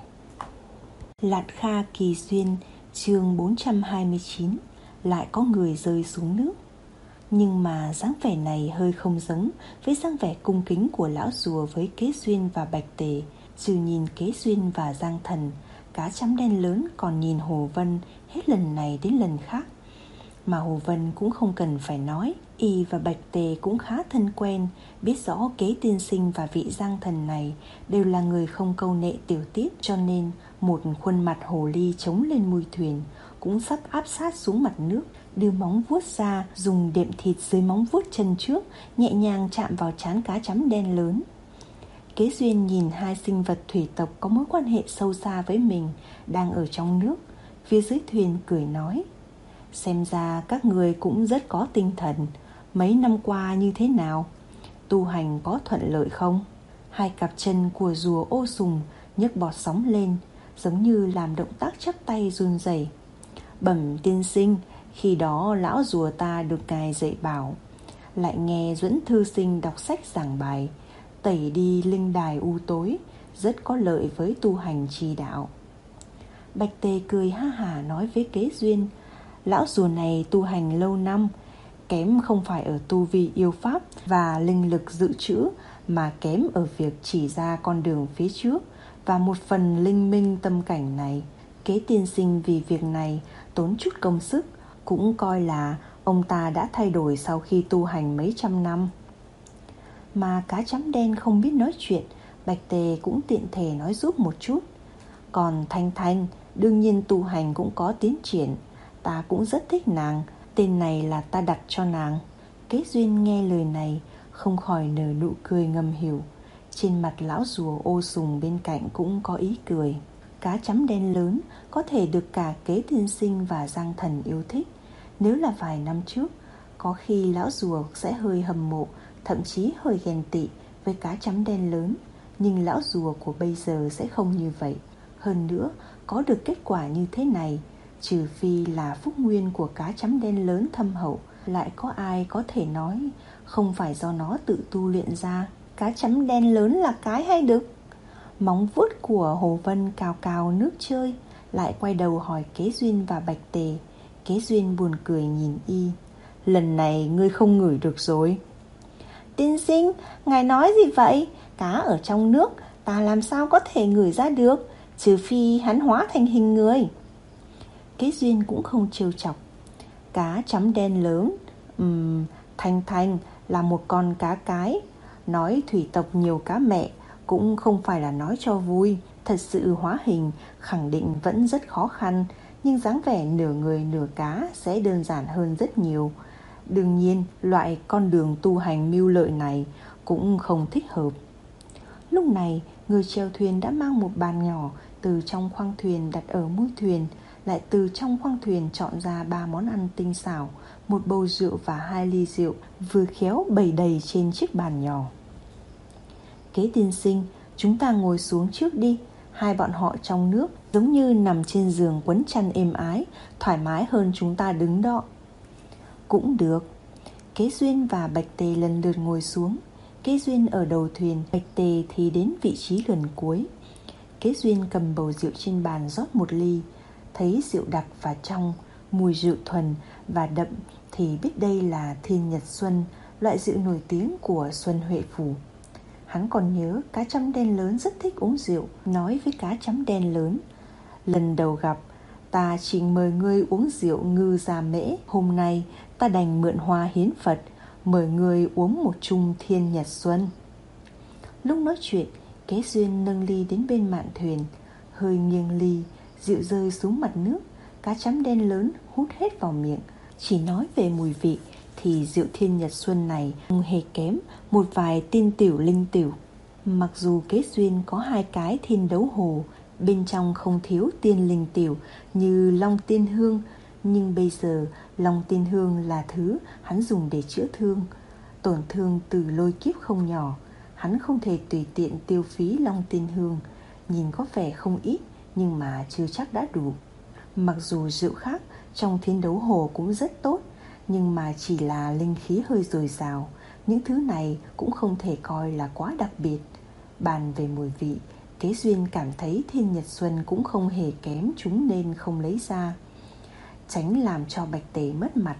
Lạn Kha Kỳ Duyên, chương bốn trăm hai mươi chín. Lại có người rơi xuống nước. Nhưng mà dáng vẻ này hơi không giống với dáng vẻ cung kính của lão rùa với Kế Duyên và Bạch Tề. Trừ nhìn Kế Duyên và Giang Thần, cá chấm đen lớn còn nhìn Hồ Vân hết lần này đến lần khác. Mà Hồ Vân cũng không cần phải nói, y và Bạch Tề cũng khá thân quen, biết rõ Kế tiên sinh và vị Giang Thần này đều là người không câu nệ tiểu tiết, cho nên một khuôn mặt hồ ly chống lên mui thuyền cũng sắp áp sát xuống mặt nước, đưa móng vuốt ra, dùng đệm thịt dưới móng vuốt chân trước nhẹ nhàng chạm vào trán cá chấm đen lớn. Kế Duyên nhìn hai sinh vật thủy tộc có mối quan hệ sâu xa với mình đang ở trong nước, phía dưới thuyền cười nói: Xem ra các người cũng rất có tinh thần. Mấy năm qua như thế nào? Tu hành có thuận lợi không? Hai cặp chân của rùa Ô Sùng nhấc bọt sóng lên, giống như làm động tác chắp tay run rẩy. Bẩm tiên sinh, khi đó lão rùa ta được ngài dạy bảo, lại nghe Duẫn thư sinh đọc sách giảng bài, tẩy đi linh đài u tối, rất có lợi với tu hành trì đạo. Bạch Tề cười ha hả nói với Kế Duyên, lão rùa này tu hành lâu năm, kém không phải ở tu vi yêu pháp và linh lực dự trữ, mà kém ở việc chỉ ra con đường phía trước và một phần linh minh tâm cảnh này. Kế tiên sinh vì việc này tốn chút công sức, cũng coi là ông ta đã thay đổi sau khi tu hành mấy trăm năm. Mà cá chấm đen không biết nói chuyện, Bạch Tề cũng tiện thể nói giúp một chút. Còn Thanh Thanh đương nhiên tu hành cũng có tiến triển, ta cũng rất thích nàng, tên này là ta đặt cho nàng. Kế Duyên nghe lời này không khỏi nở nụ cười ngầm hiểu. Trên mặt lão rùa Ô Sùng bên cạnh cũng có ý cười. Cá chấm đen lớn có thể được cả Kế tiên sinh và Giang Thần yêu thích. Nếu là vài năm trước, có khi lão rùa sẽ hơi hâm mộ, thậm chí hơi ghen tị với cá chấm đen lớn. Nhưng lão rùa của bây giờ sẽ không như vậy. Hơn nữa, có được kết quả như thế này, trừ phi là phúc nguyên của cá chấm đen lớn thâm hậu, lại có ai có thể nói không phải do nó tự tu luyện ra. Cá chấm đen lớn là cái hay đực? Móng vuốt của Hồ Vân cào cào nước chơi, lại quay đầu hỏi Kế Duyên và Bạch Tề. Kế Duyên buồn cười nhìn y. Lần này ngươi không ngửi được rồi. Tiên sinh, ngài nói gì vậy? Cá ở trong nước, ta làm sao có thể ngửi ra được, trừ phi hắn hóa thành hình người. Kế Duyên cũng không trêu chọc. Cá chấm đen lớn, uhm, Thanh Thanh là một con cá cái. Nói thủy tộc nhiều cá mẹ cũng không phải là nói cho vui. Thật sự hóa hình khẳng định vẫn rất khó khăn, nhưng dáng vẻ nửa người nửa cá sẽ đơn giản hơn rất nhiều. Đương nhiên, loại con đường tu hành mưu lợi này cũng không thích hợp. Lúc này, người chèo thuyền đã mang một bàn nhỏ từ trong khoang thuyền đặt ở mũi thuyền, lại từ trong khoang thuyền chọn ra ba món ăn tinh xảo, một bầu rượu và hai ly rượu vừa khéo bày đầy trên chiếc bàn nhỏ. Kế tiên sinh, chúng ta ngồi xuống trước đi. Hai bọn họ trong nước giống như nằm trên giường quấn chăn êm ái, thoải mái hơn chúng ta đứng đó. Cũng được. Kế Duyên và Bạch Tề lần lượt ngồi xuống. Kế Duyên ở đầu thuyền, Bạch Tề thì đến vị trí gần cuối. Kế Duyên cầm bầu rượu trên bàn rót một ly. Thấy rượu đặc và trong, mùi rượu thuần và đậm thì biết đây là Thiên Nhật Xuân, loại rượu nổi tiếng của Xuân Huệ Phủ. Hắn còn nhớ cá chấm đen lớn rất thích uống rượu, nói với cá chấm đen lớn, lần đầu gặp, ta chỉ mời ngươi uống rượu ngư gia mễ. Hôm nay ta đành mượn hoa hiến Phật, mời ngươi uống một chung Thiên Nhật Xuân. Lúc nói chuyện, Kế Duyên nâng ly đến bên mạn thuyền, hơi nghiêng ly, rượu rơi xuống mặt nước. Cá chấm đen lớn hút hết vào miệng. Chỉ nói về mùi vị thì rượu Thiên Nhật Xuân này không hề kém một vài tiên tiểu linh tiểu. Mặc dù Kế Duyên có hai cái thiên đấu hồ, bên trong không thiếu tiên linh tiểu như long tiên hương, nhưng bây giờ long tiên hương là thứ hắn dùng để chữa thương, tổn thương từ lôi kiếp không nhỏ. Hắn không thể tùy tiện tiêu phí long tiên hương. Nhìn có vẻ không ít, nhưng mà chưa chắc đã đủ. Mặc dù rượu khác trong thiên đấu hồ cũng rất tốt, nhưng mà chỉ là linh khí hơi dồi dào. Những thứ này cũng không thể coi là quá đặc biệt. Bàn về mùi vị, Kế Duyên cảm thấy Thiên Nhật Xuân cũng không hề kém chúng nên không lấy ra, tránh làm cho Bạch Tề mất mặt.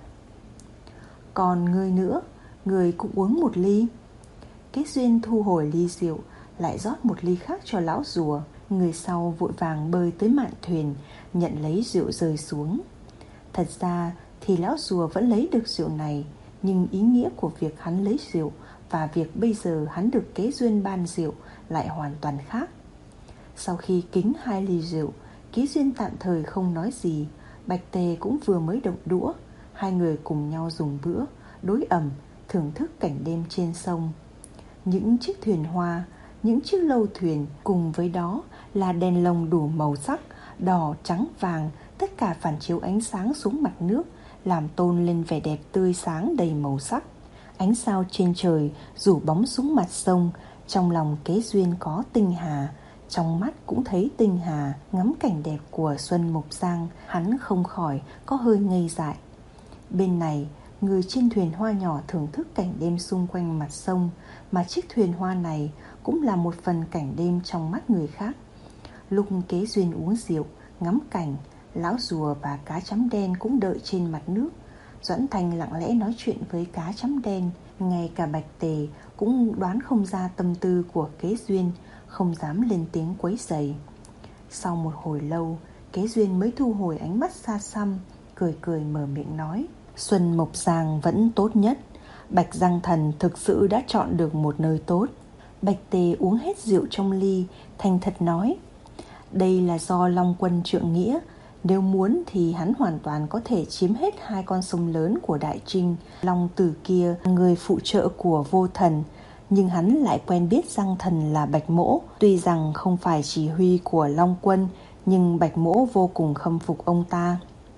Còn ngươi nữa, ngươi cũng uống một ly. Kế Duyên thu hồi ly rượu, lại rót một ly khác cho lão rùa. Người sau vội vàng bơi tới mạn thuyền, nhận lấy rượu rơi xuống. Thật ra thì lão rùa vẫn lấy được rượu này, nhưng ý nghĩa của việc hắn lấy rượu và việc bây giờ hắn được Kế Duyên ban rượu lại hoàn toàn khác. Sau khi kính hai ly rượu, Kế Duyên tạm thời không nói gì. Bạch Tề cũng vừa mới động đũa. Hai người cùng nhau dùng bữa, đối ẩm, thưởng thức cảnh đêm trên sông. Những chiếc thuyền hoa, những chiếc lâu thuyền, cùng với đó là đèn lồng đủ màu sắc, đỏ, trắng, vàng, tất cả phản chiếu ánh sáng xuống mặt nước, làm tôn lên vẻ đẹp tươi sáng đầy màu sắc. Ánh sao trên trời rủ bóng xuống mặt sông, Trong lòng Kế Duyên có tinh hà, trong mắt cũng thấy tinh hà. Ngắm cảnh đẹp của Xuân Mộc Giang, hắn không khỏi có hơi ngây dại. Bên này, người trên thuyền hoa nhỏ thưởng thức cảnh đêm xung quanh mặt sông, mà chiếc thuyền hoa này cũng là một phần cảnh đêm trong mắt người khác. Lúc Kế Duyên uống rượu, ngắm cảnh, lão rùa và cá chấm đen cũng đợi trên mặt nước. Doãn Thanh lặng lẽ nói chuyện với cá chấm đen. Ngay cả Bạch Tề cũng đoán không ra tâm tư của Kế Duyên, không dám lên tiếng quấy rầy. Sau một hồi lâu, Kế Duyên mới thu hồi ánh mắt xa xăm, cười cười mở miệng nói: Xuân Mộc Giang vẫn tốt nhất. Bạch Giang Thần thực sự đã chọn được một nơi tốt. Bạch Tề uống hết rượu trong ly, thành thật nói: Đây là do Long Quân trượng nghĩa. Nếu muốn thì hắn hoàn toàn có thể chiếm hết hai con sông lớn của Đại Trinh. Long Tử kia, người phụ trợ của Vô Thần, nhưng hắn lại quen biết Giang Thần là Bạch Mỗ. Tuy rằng không phải chỉ huy của Long Quân, nhưng Bạch Mỗ vô cùng khâm phục ông ta.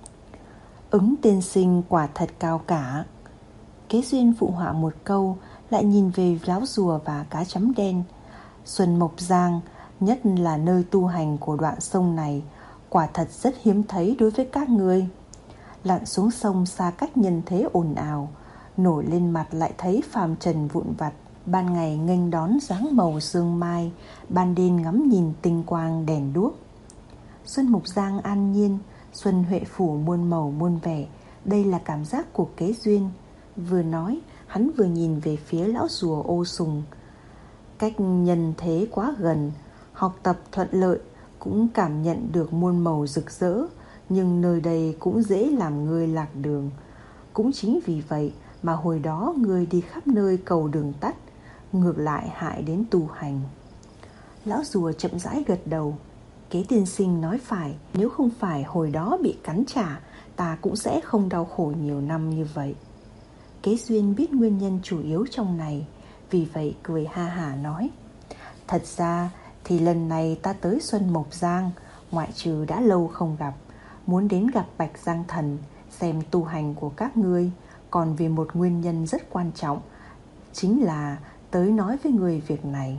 Ứng tiên sinh quả thật cao cả. Kế Duyên phụ họa một câu, lại nhìn về lão rùa và cá chấm đen. Xuân Mộc Giang, nhất là nơi tu hành của đoạn sông này, quả thật rất hiếm thấy đối với các ngươi. Lặn xuống sông xa cách nhân thế ồn ào, nổi lên mặt lại thấy phàm trần vụn vặt. Ban ngày nghênh đón dáng màu sương mai, ban đêm ngắm nhìn tinh quang đèn đuốc. Xuân Mộc Giang an nhiên, xuân huệ phủ muôn màu muôn vẻ. Đây là cảm giác của Kế Duyên. Vừa nói, hắn vừa nhìn về phía lão rùa ô sùng. Cách nhân thế quá gần, học tập thuận lợi, cũng cảm nhận được muôn màu rực rỡ, nhưng nơi đây cũng dễ làm ngươi lạc đường. Cũng chính vì vậy mà hồi đó ngươi đi khắp nơi cầu đường tắt, ngược lại hại đến tu hành. Lão rùa chậm rãi gật đầu. Kế tiên sinh nói phải, nếu không phải hồi đó bị cắn trả, ta cũng sẽ không đau khổ nhiều năm như vậy. Kế Duyên biết nguyên nhân chủ yếu trong này, vì vậy cười ha hả nói: Thật ra thì lần này ta tới Xuân Mộc Giang, ngoại trừ đã lâu không gặp, muốn đến gặp Bạch Giang Thần, xem tu hành của các ngươi, còn vì một nguyên nhân rất quan trọng, chính là tới nói với người việc này.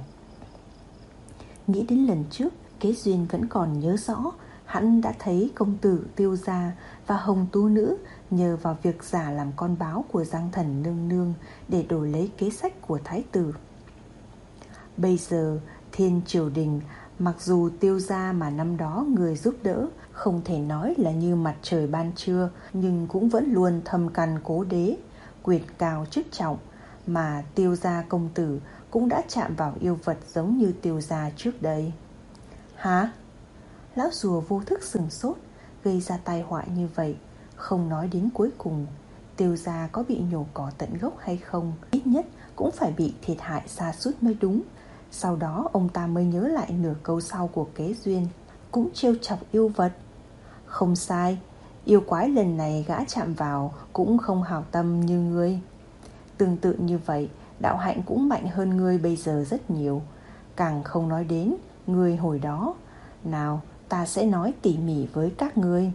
Nghĩ đến lần trước, Kế Duyên vẫn còn nhớ rõ, hắn đã thấy công tử Tiêu Gia và Hồng Tú Nữ nhờ vào việc giả làm con báo của Giang Thần nương nương để đổi lấy kế sách của thái tử. Bây giờ Thiên triều đình, mặc dù Tiêu Gia mà năm đó người giúp đỡ không thể nói là như mặt trời ban trưa, nhưng cũng vẫn luôn thâm căn cố đế, quyền cao chức trọng, mà Tiêu Gia công tử cũng đã chạm vào yêu vật giống như Tiêu Gia trước đây. Hả? Lão rùa vô thức sừng sốt, gây ra tai họa như vậy, không nói đến cuối cùng Tiêu Gia có bị nhổ cỏ tận gốc hay không, ít nhất cũng phải bị thiệt hại sa sút mới đúng. Sau đó ông ta mới nhớ lại nửa câu sau của Kế Duyên, cũng trêu chọc yêu vật. Không sai, yêu quái lần này gã chạm vào cũng không hảo tâm như ngươi. Tương tự như vậy, đạo hạnh cũng mạnh hơn ngươi bây giờ rất nhiều. Càng không nói đến ngươi hồi đó. Nào, ta sẽ nói tỉ mỉ với các ngươi.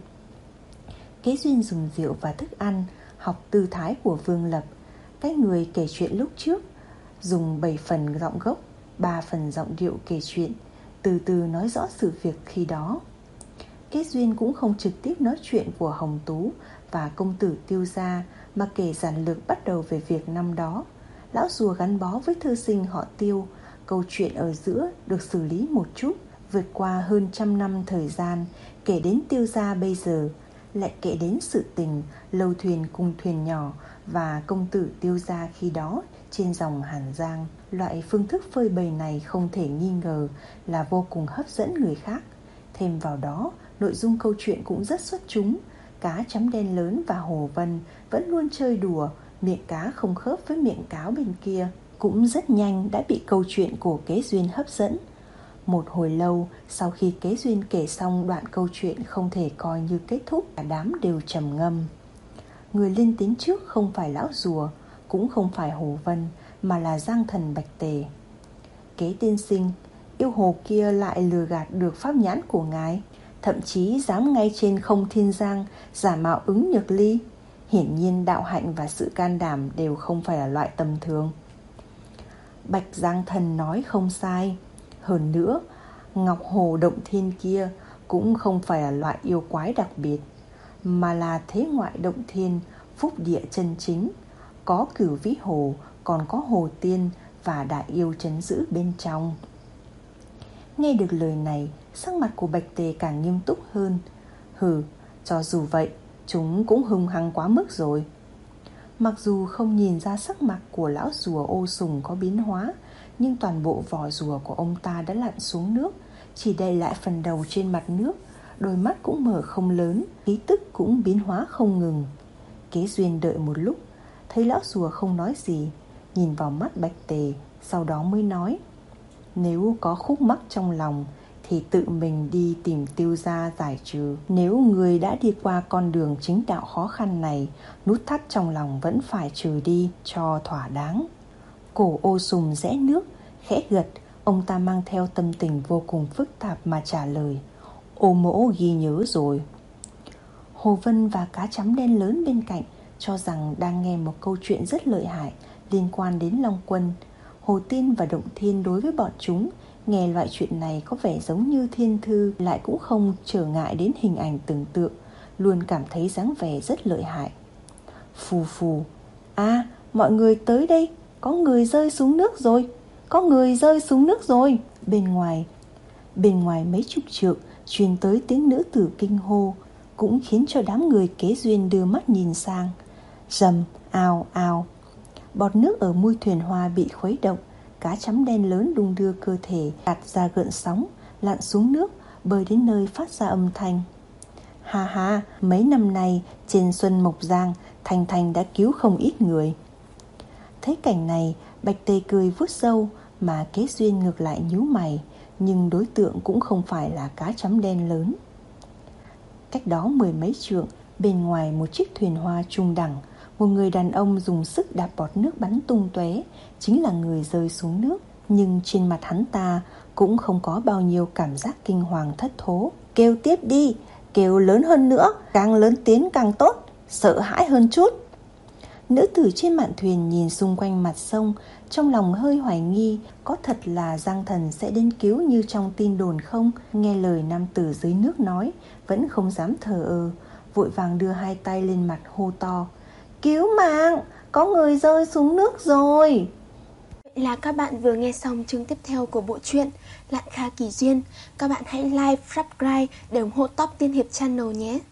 Kế Duyên dùng rượu và thức ăn, học tư thái của Vương Lập, cái người kể chuyện lúc trước, dùng bảy phần giọng gốc, ba phần giọng điệu kể chuyện, từ từ nói rõ sự việc khi đó. Kế Duyên cũng không trực tiếp nói chuyện của Hồng Tú và công tử Tiêu Gia, mà kể giản lược bắt đầu về việc năm đó lão rùa gắn bó với thư sinh họ Tiêu. Câu chuyện ở giữa được xử lý một chút, vượt qua hơn trăm năm thời gian, kể đến Tiêu Gia bây giờ, lại kể đến sự tình lâu thuyền cùng thuyền nhỏ và công tử Tiêu Gia khi đó trên dòng Hàn Giang. Loại phương thức phơi bày này không thể nghi ngờ là vô cùng hấp dẫn người khác. Thêm vào đó, nội dung câu chuyện cũng rất xuất chúng. Cá chấm đen lớn và Hồ Vân vẫn luôn chơi đùa, miệng cá không khớp với miệng cáo bên kia, cũng rất nhanh đã bị câu chuyện của Kế Duyên hấp dẫn. Một hồi lâu, sau khi Kế Duyên kể xong đoạn câu chuyện không thể coi như kết thúc, cả đám đều trầm ngâm. Người lên tiếng trước không phải lão rùa, cũng không phải Hồ Vân, mà là Giang Thần Bạch Tề. Kế tiên sinh, yêu hồ kia lại lừa gạt được pháp nhãn của ngài, thậm chí dám ngay trên không thiên giang giả mạo ứng nhược ly. Hiển nhiên đạo hạnh và sự can đảm đều không phải là loại tầm thường. Bạch Giang Thần nói không sai. Hơn nữa, Ngọc Hồ Động Thiên kia cũng không phải là loại yêu quái đặc biệt, mà là thế ngoại động thiên, phúc địa chân chính. Có Cửu Vĩ Hồ, còn có Hồ Tiên và đại yêu trấn giữ bên trong. Nghe được lời này, sắc mặt của Bạch Tề càng nghiêm túc hơn. Hừ, cho dù vậy, chúng cũng hung hăng quá mức rồi. Mặc dù không nhìn ra sắc mặt của lão rùa Ô Sùng có biến hóa, nhưng toàn bộ vỏ rùa của ông ta đã lặn xuống nước, chỉ để lại phần đầu trên mặt nước. Đôi mắt cũng mở không lớn, khí tức cũng biến hóa không ngừng. Kế Duyên đợi một lúc, thấy lão rùa không nói gì, nhìn vào mắt Bạch Tề, sau đó mới nói: nếu có khúc mắc trong lòng thì tự mình đi tìm Tiêu gia giải trừ. Nếu người đã đi qua con đường chính đạo khó khăn này, nút thắt trong lòng vẫn phải trừ đi cho thỏa đáng. Cổ Ô Sùng rẽ nước, khẽ gật. Ông ta mang theo tâm tình vô cùng phức tạp mà trả lời: Ô mỗ ghi nhớ rồi. Hồ Vân và cá chấm đen lớn bên cạnh cho rằng đang nghe một câu chuyện rất lợi hại liên quan đến Long Quân. Hồ Tiên và Động Thiên đối với bọn chúng, nghe loại chuyện này có vẻ giống như thiên thư, lại cũng không trở ngại đến hình ảnh tưởng tượng, luôn cảm thấy dáng vẻ rất lợi hại. Phù phù, à, mọi người tới đây, có người rơi xuống nước rồi, có người rơi xuống nước rồi. Bên ngoài, bên ngoài mấy chục trượng truyền tới tiếng nữ tử kinh hô, cũng khiến cho đám người Kế Duyên đưa mắt nhìn sang. Rầm, ào ào, bọt nước ở mui thuyền hoa bị khuấy động. Cá chấm đen lớn đung đưa cơ thể, đặt ra gợn sóng, lặn xuống nước, bơi đến nơi phát ra âm thanh. Ha ha, mấy năm nay trên Xuân Mộc Giang, Thành Thành đã cứu không ít người. Thấy cảnh này, Bạch Tề cười vuốt râu, mà Kế Duyên ngược lại nhíu mày, nhưng đối tượng cũng không phải là cá chấm đen lớn. Cách đó mười mấy trượng, bên ngoài một chiếc thuyền hoa trung đẳng, một người đàn ông dùng sức đạp bọt nước bắn tung tóe, chính là người rơi xuống nước. Nhưng trên mặt hắn ta cũng không có bao nhiêu cảm giác kinh hoàng thất thố. Kêu tiếp đi, kêu lớn hơn nữa, càng lớn tiếng càng tốt, sợ hãi hơn chút. Nữ tử trên mạn thuyền nhìn xung quanh mặt sông, trong lòng hơi hoài nghi, có thật là Giang Thần sẽ đến cứu như trong tin đồn không? Nghe lời nam tử dưới nước nói, vẫn không dám thờ ơ, vội vàng đưa hai tay lên mặt hô to: Cứu mạng, có người rơi xuống nước rồi. Vậy là các bạn vừa nghe xong chương tiếp theo của bộ truyện Lạn Kha Kỳ Duyên. Các bạn hãy like, subscribe để ủng hộ Top Tiên Hiệp Channel nhé.